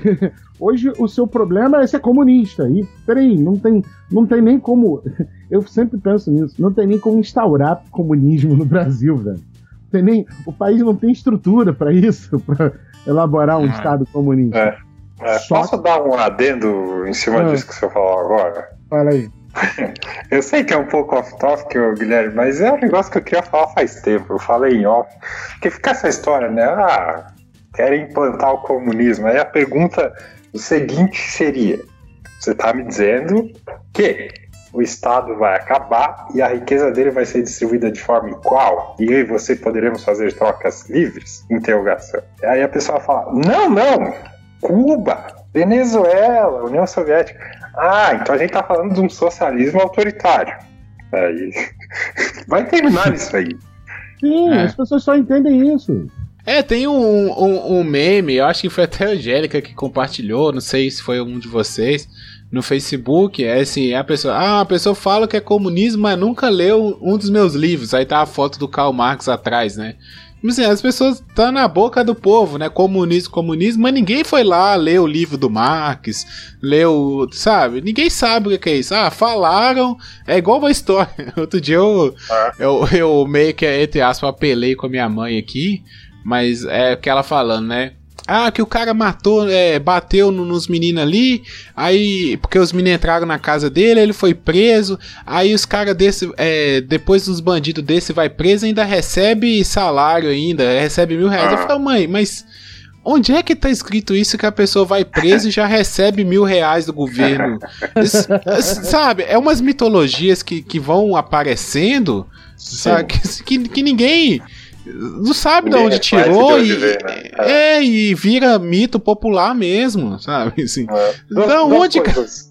Hoje o seu problema é ser comunista. E peraí, não tem, não tem nem como. Eu sempre penso nisso, não tem nem como instaurar comunismo no Brasil, velho. Tem nem, o país não tem estrutura para isso, para elaborar um ah, Estado comunista. É, é. Posso que... dar um adendo em cima ah, disso que você falou agora? Fala aí. Eu sei que é um pouco off-topic, Guilherme, mas é um negócio que eu queria falar faz tempo. Eu falei em off. Porque fica essa história, né? Ah, querem implantar o comunismo. Aí a pergunta o seguinte seria: você está me dizendo que o Estado vai acabar e a riqueza dele vai ser distribuída de forma igual e eu e você poderemos fazer trocas livres? Interrogação. Aí a pessoa fala: não, não, Cuba, Venezuela, União Soviética. Ah, então a gente está falando de um socialismo autoritário. Aí vai terminar isso aí. Sim, é. As pessoas só entendem isso. É, tem um, um, um meme, eu acho que foi até a Angélica que compartilhou, não sei se foi um de vocês, no Facebook, é assim, a pessoa, ah, a pessoa fala que é comunismo, mas nunca leu um dos meus livros, aí tá a foto do Karl Marx atrás, né? Assim, as pessoas estão na boca do povo, né, comunismo, comunismo, mas ninguém foi lá ler o livro do Marx, leu, sabe, ninguém sabe o que é isso, ah, falaram, é igual uma história, outro dia eu, eu, eu meio que, entre aspas, apelei com a minha mãe aqui, mas é o que ela falando, né? Ah, que o cara matou, é, bateu no, nos meninos ali, aí, porque os meninos entraram na casa dele, ele foi preso, aí os caras desse, é, depois dos bandidos desse vai preso, ainda recebe salário ainda, recebe mil reais. Eu falo, mãe, mas onde é que tá escrito isso que a pessoa vai presa e já recebe mil reais do governo? Sabe, é umas mitologias que, que vão aparecendo, sabe, que, que, que ninguém... não sabe de onde tirou e, ver, né? é. é, e vira mito popular mesmo, sabe? Assim. É. Então, duas, onde... duas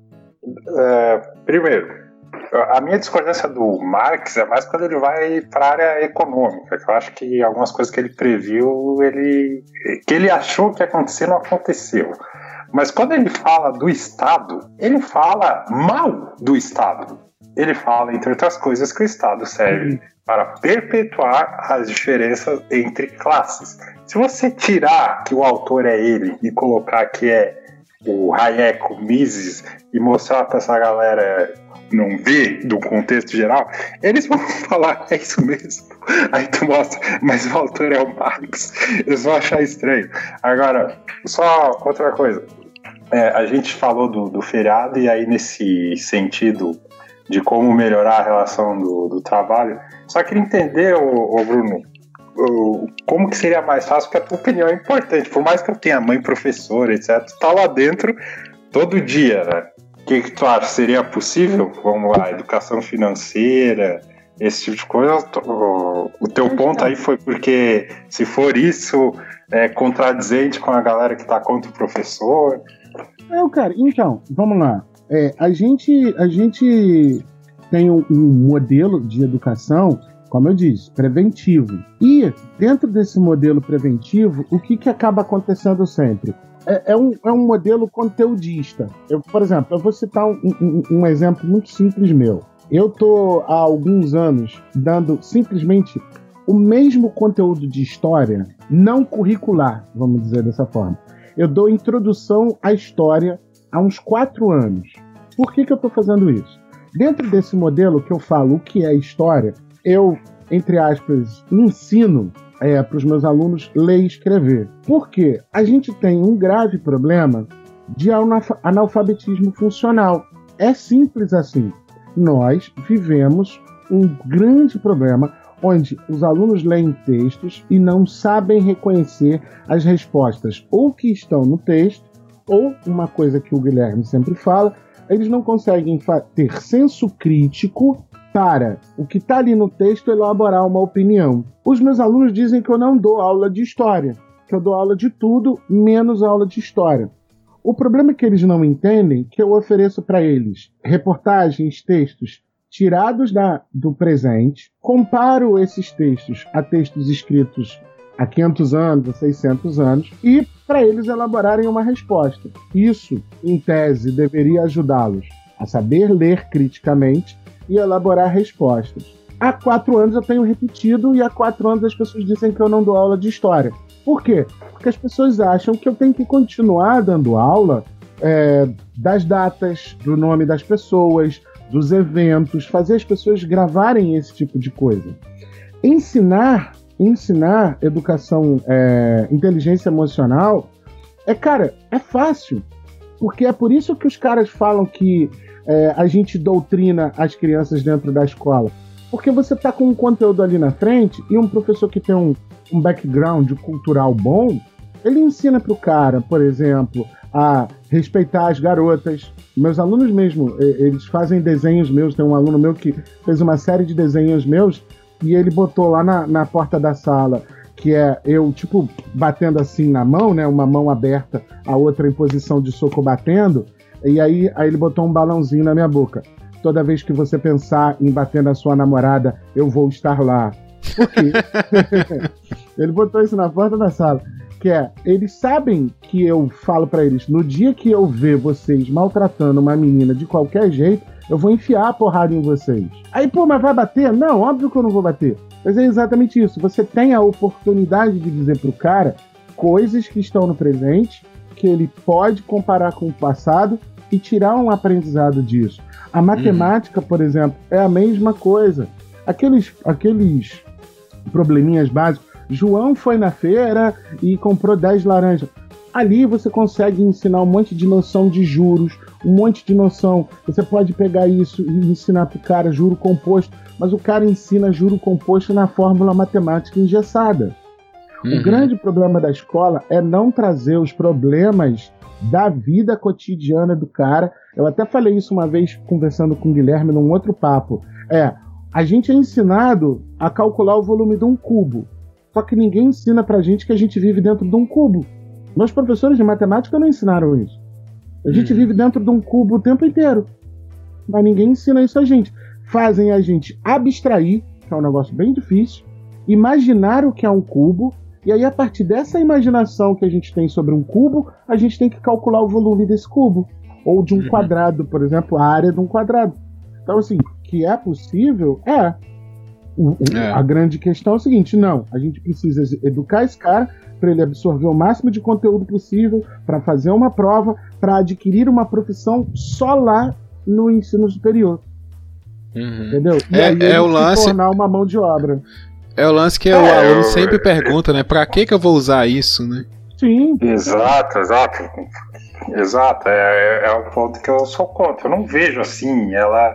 é, primeiro, a minha discordância do Marx é mais quando ele vai para a área econômica, que eu acho que algumas coisas que ele previu, ele, que ele achou que ia acontecer, não aconteceu. Mas quando ele fala do Estado, ele fala mal do Estado. Ele fala, entre outras coisas, que o Estado serve para perpetuar as diferenças entre classes. Se você tirar que o autor é ele e colocar que é o Hayek, o Mises, e mostrar para essa galera não ver do contexto geral, eles vão falar, é isso mesmo. Aí tu mostra, mas o autor é o Marx. Eles vão achar estranho. Agora, só outra coisa. É, a gente falou do, do feriado e aí nesse sentido de como melhorar a relação do, do trabalho. Só queria entender, ô, ô Bruno, ô, como que seria mais fácil, porque a tua opinião é importante. Por mais que eu tenha mãe professora, etcétera, tu tá lá dentro todo dia, né? O que, que tu acha? Seria possível? Vamos lá, educação financeira, esse tipo de coisa. O, o teu ponto aí foi porque, se for isso, é contradizente com a galera que tá contra o professor. Não, cara, então, vamos lá. É, a, gente, a gente tem um, um modelo de educação, como eu disse, preventivo. E, dentro desse modelo preventivo, o que, que acaba acontecendo sempre? É, é, um, é um modelo conteudista. Eu, por exemplo, eu vou citar um, um, um exemplo muito simples meu. Eu estou há alguns anos dando simplesmente o mesmo conteúdo de história, não curricular, vamos dizer dessa forma. Eu dou introdução à história há uns quatro anos. Por que que eu estou fazendo isso? Dentro desse modelo que eu falo o que é história, eu, entre aspas, ensino é, para os meus alunos ler e escrever. Por quê? A gente tem um grave problema de analfabetismo funcional. É simples assim. Nós vivemos um grande problema onde os alunos leem textos e não sabem reconhecer as respostas ou que estão no texto, ou uma coisa que o Guilherme sempre fala, eles não conseguem ter senso crítico para o que está ali no texto elaborar uma opinião. Os meus alunos dizem que eu não dou aula de história, que eu dou aula de tudo, menos aula de história. O problema é que eles não entendem que eu ofereço para eles reportagens, textos tirados da, do presente, comparo esses textos a textos escritos há quinhentos anos, há seiscentos anos, e para eles elaborarem uma resposta. Isso, em tese, deveria ajudá-los a saber ler criticamente e elaborar respostas. Há quatro anos eu tenho repetido e há quatro anos as pessoas dizem que eu não dou aula de história. Por quê? Porque as pessoas acham que eu tenho que continuar dando aula é, das datas, do nome das pessoas, dos eventos, fazer as pessoas gravarem esse tipo de coisa. Ensinar, ensinar educação, é, inteligência emocional, é, cara, é fácil. Porque é por isso que os caras falam que é, a gente doutrina as crianças dentro da escola. Porque você está com um conteúdo ali na frente e um professor que tem um, um background cultural bom, ele ensina para o cara, por exemplo, a respeitar as garotas. Meus alunos mesmo, eles fazem desenhos meus. Tem um aluno meu que fez uma série de desenhos meus e ele botou lá na, na porta da sala, que é eu, tipo, batendo assim na mão, né? Uma mão aberta, a outra em posição de soco batendo. E aí, aí ele botou um balãozinho na minha boca. Toda vez que você pensar em bater na sua namorada, eu vou estar lá. Por quê? Ele botou isso na porta da sala. Que é, eles sabem que eu falo pra eles, no dia que eu ver vocês maltratando uma menina de qualquer jeito, eu vou enfiar a porrada em vocês. Aí, pô, mas vai bater? Não, óbvio que eu não vou bater. Mas é exatamente isso. Você tem a oportunidade de dizer pro cara coisas que estão no presente, que ele pode comparar com o passado e tirar um aprendizado disso. A matemática, uhum. por exemplo, é a mesma coisa. Aqueles, aqueles probleminhas básicos. João foi na feira e comprou dez laranjas. Ali você consegue ensinar um monte de noção de juros, um monte de noção. Você pode pegar isso e ensinar pro cara juro composto, mas o cara ensina juro composto na fórmula matemática engessada. Uhum. O grande problema da escola é não trazer os problemas da vida cotidiana do cara. Eu até falei isso uma vez conversando com o Guilherme num outro papo. É, a gente é ensinado a calcular o volume de um cubo. Só que ninguém ensina pra gente que a gente vive dentro de um cubo. Meus professores de matemática não ensinaram isso. A gente hum. vive dentro de um cubo o tempo inteiro. Mas ninguém ensina isso a gente. Fazem a gente abstrair, que é um negócio bem difícil, imaginar o que é um cubo, e aí a partir dessa imaginação que a gente tem sobre um cubo, a gente tem que calcular o volume desse cubo. Ou de um hum. quadrado, por exemplo, a área de um quadrado. Então, assim, que é possível, é... O, o, é. A grande questão é o seguinte, não, a gente precisa educar esse cara para ele absorver o máximo de conteúdo possível, para fazer uma prova, para adquirir uma profissão só lá no ensino superior. Uhum. Entendeu? E é, aí é o lance, tornar uma mão de obra. É o lance que é, o aluno eu... sempre pergunta, né? Para que que eu vou usar isso, né? Sim. Exato, exato. Exato, é, é um ponto que eu sou contra. Eu não vejo assim, ela...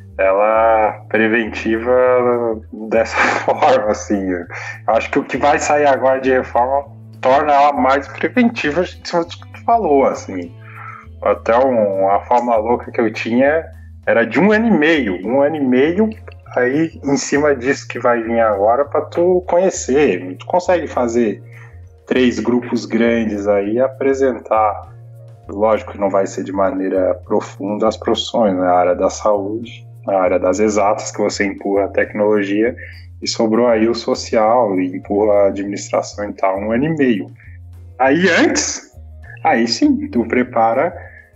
ela preventiva dessa forma, assim. Eu acho que o que vai sair agora de reforma torna ela mais preventiva, em cima do que tu falou, assim. Até um, uma forma louca que eu tinha era de um ano e meio, um ano e meio, aí em cima disso que vai vir agora pra tu conhecer. Tu consegue fazer três grupos grandes aí e apresentar. Lógico que não vai ser de maneira profunda as profissões, na área da saúde, na área das exatas, que você empurra a tecnologia, e sobrou aí o social, e empurra a administração e tal, um ano e meio. Aí antes, aí sim, tu prepara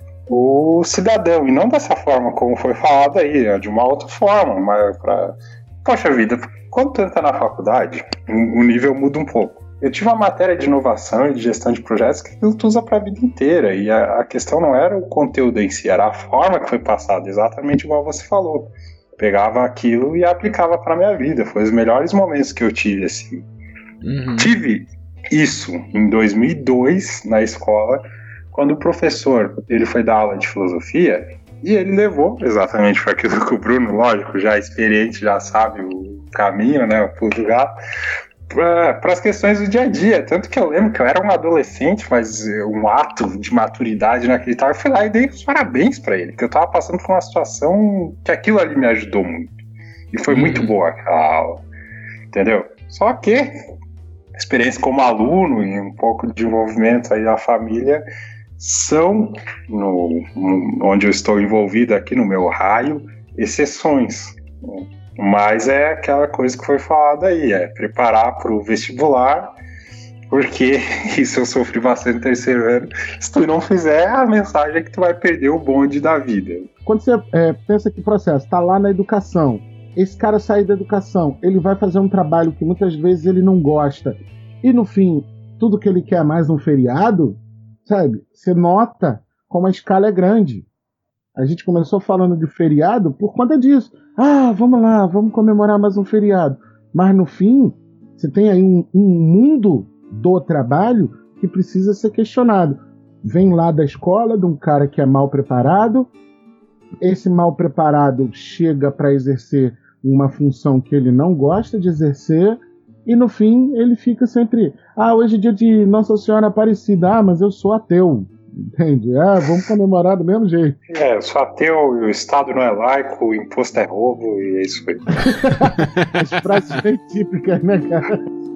o cidadão, e não dessa forma como foi falado aí, de uma outra forma, mas pra... Poxa vida, quando tu entra na faculdade, o nível muda um pouco. eu tive uma matéria de inovação e de gestão de projetos que tu usa para a vida inteira, e a, a questão não era o conteúdo em si, era a forma que foi passada, exatamente igual você falou. Pegava aquilo e aplicava para minha vida. Foi os melhores momentos que eu tive, assim. Uhum. Tive isso em dois mil e dois na escola, quando o professor ele foi dar aula de filosofia e ele levou exatamente para aquilo que o Bruno, lógico, já experiente, já sabe o caminho, né, o pulo do gato, para as questões do dia a dia. Tanto que eu lembro que eu era um adolescente, mas um ato de maturidade inacreditável, eu fui lá e dei os parabéns para ele, porque eu estava passando por uma situação que aquilo ali me ajudou muito. E foi uhum. muito boa aquela aula, entendeu? Só que experiência como aluno e um pouco de envolvimento aí da família são, no, no, onde eu estou envolvido aqui no meu raio, exceções, né? Mas é aquela coisa que foi falada aí, é preparar para o vestibular, porque isso eu sofri bastante no terceiro ano. Se tu não fizer, a mensagem é que tu vai perder o bonde da vida. Quando você é, pensa que o processo está lá na educação, esse cara sair da educação, ele vai fazer um trabalho que muitas vezes ele não gosta, e no fim, tudo que ele quer é mais um feriado, sabe? Você nota como a escala é grande. A gente começou falando de feriado por conta disso. Ah, vamos lá, vamos comemorar mais um feriado. Mas no fim, você tem aí um, um mundo do trabalho que precisa ser questionado. Vem lá da escola de um cara que é mal preparado. Esse mal preparado chega para exercer uma função que ele não gosta de exercer. E no fim, ele fica sempre... Ah, hoje é dia de Nossa Senhora Aparecida. Ah, mas eu sou ateu. Entende? Ah, vamos comemorar do mesmo jeito. É, eu sou ateu, o Estado não é laico, o imposto é roubo, e é isso aí. As frases bem típicas, né, cara?